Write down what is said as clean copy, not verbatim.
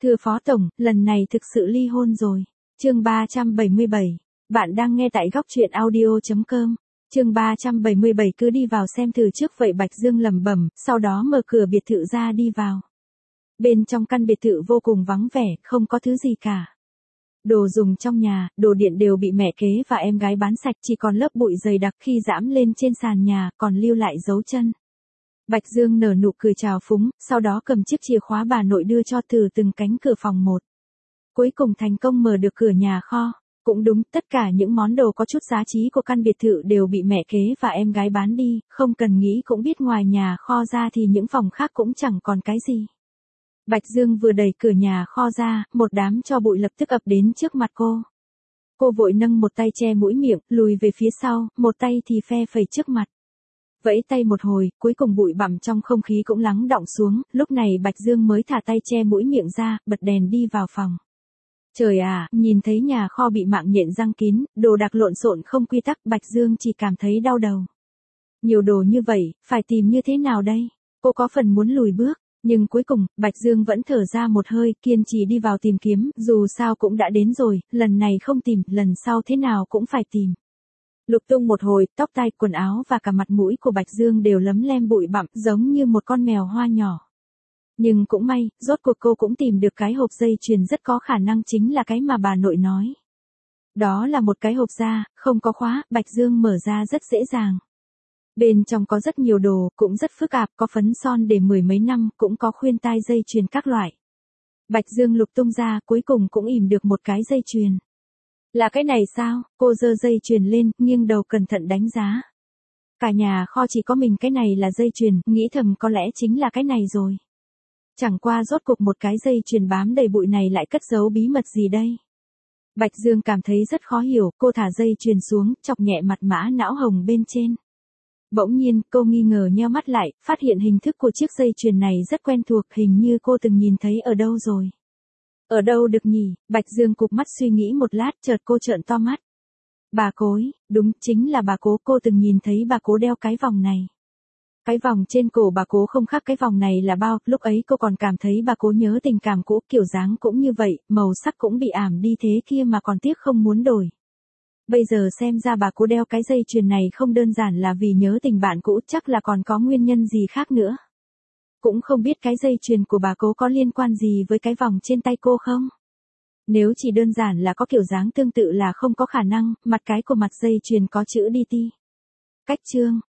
Thưa Phó Tổng, lần này thực sự ly hôn rồi. Chương 377. Bạn đang nghe tại góc truyện audio.com. Chương 377 cứ đi vào xem thử trước vậy Bạch Dương lẩm bẩm, sau đó mở cửa biệt thự ra đi vào. Bên trong căn biệt thự vô cùng vắng vẻ, không có thứ gì cả. Đồ dùng trong nhà, đồ điện đều bị mẹ kế và em gái bán sạch, chỉ còn lớp bụi dày đặc khi dẫm lên trên sàn nhà, còn lưu lại dấu chân. Bạch Dương nở nụ cười trào phúng, sau đó cầm chiếc chìa khóa bà nội đưa cho từ từng cánh cửa phòng một. Cuối cùng thành công mở được cửa nhà kho. Cũng đúng, tất cả những món đồ có chút giá trị của căn biệt thự đều bị mẹ kế và em gái bán đi, không cần nghĩ cũng biết ngoài nhà kho ra thì những phòng khác cũng chẳng còn cái gì. Bạch Dương vừa đẩy cửa nhà kho ra, một đám tro bụi lập tức ập đến trước mặt cô. Cô vội nâng một tay che mũi miệng, lùi về phía sau, một tay thì phe phẩy trước mặt. Vẫy tay một hồi, cuối cùng bụi bặm trong không khí cũng lắng đọng xuống, lúc này Bạch Dương mới thả tay che mũi miệng ra, bật đèn đi vào phòng. Trời à, nhìn thấy nhà kho bị mạng nhện giăng kín, đồ đạc lộn xộn không quy tắc, Bạch Dương chỉ cảm thấy đau đầu. Nhiều đồ như vậy, phải tìm như thế nào đây? Cô có phần muốn lùi bước, nhưng cuối cùng, Bạch Dương vẫn thở ra một hơi, kiên trì đi vào tìm kiếm, dù sao cũng đã đến rồi, lần này không tìm, lần sau thế nào cũng phải tìm. Lục tung một hồi, tóc tai, quần áo và cả mặt mũi của Bạch Dương đều lấm lem bụi bặm, giống như một con mèo hoa nhỏ. Nhưng cũng may, rốt cuộc cô cũng tìm được cái hộp dây chuyền rất có khả năng chính là cái mà bà nội nói. Đó là một cái hộp da, không có khóa, Bạch Dương mở ra rất dễ dàng. Bên trong có rất nhiều đồ, cũng rất phức tạp, có phấn son để mười mấy năm, cũng có khuyên tai dây chuyền các loại. Bạch Dương lục tung ra, cuối cùng cũng ỉm được một cái dây chuyền. Là cái này sao? Cô giơ dây chuyền lên, nghiêng đầu cẩn thận đánh giá. Cả nhà kho chỉ có mình cái này là dây chuyền, nghĩ thầm có lẽ chính là cái này rồi. Chẳng qua rốt cuộc một cái dây chuyền bám đầy bụi này lại cất giấu bí mật gì đây? Bạch Dương cảm thấy rất khó hiểu, cô thả dây chuyền xuống, chọc nhẹ mặt mã não hồng bên trên. Bỗng nhiên, cô nghi ngờ nheo mắt lại, phát hiện hình thức của chiếc dây chuyền này rất quen thuộc, hình như cô từng nhìn thấy ở đâu rồi. Ở đâu được nhỉ? Bạch Dương cụp mắt suy nghĩ một lát, chợt cô trợn to mắt. Bà Cối, đúng, chính là bà Cố, cô từng nhìn thấy bà Cố đeo cái vòng này. Cái vòng trên cổ bà Cố không khác cái vòng này là bao, lúc ấy cô còn cảm thấy bà Cố nhớ tình cảm cũ, kiểu dáng cũng như vậy, màu sắc cũng bị ảm đi thế kia mà còn tiếc không muốn đổi. Bây giờ xem ra bà Cố đeo cái dây chuyền này không đơn giản là vì nhớ tình bạn cũ, chắc là còn có nguyên nhân gì khác nữa. Cũng không biết cái dây chuyền của bà Cố có liên quan gì với cái vòng trên tay cô không? Nếu chỉ đơn giản là có kiểu dáng tương tự là không có khả năng, mặt cái của mặt dây chuyền có chữ DT. Cách chương.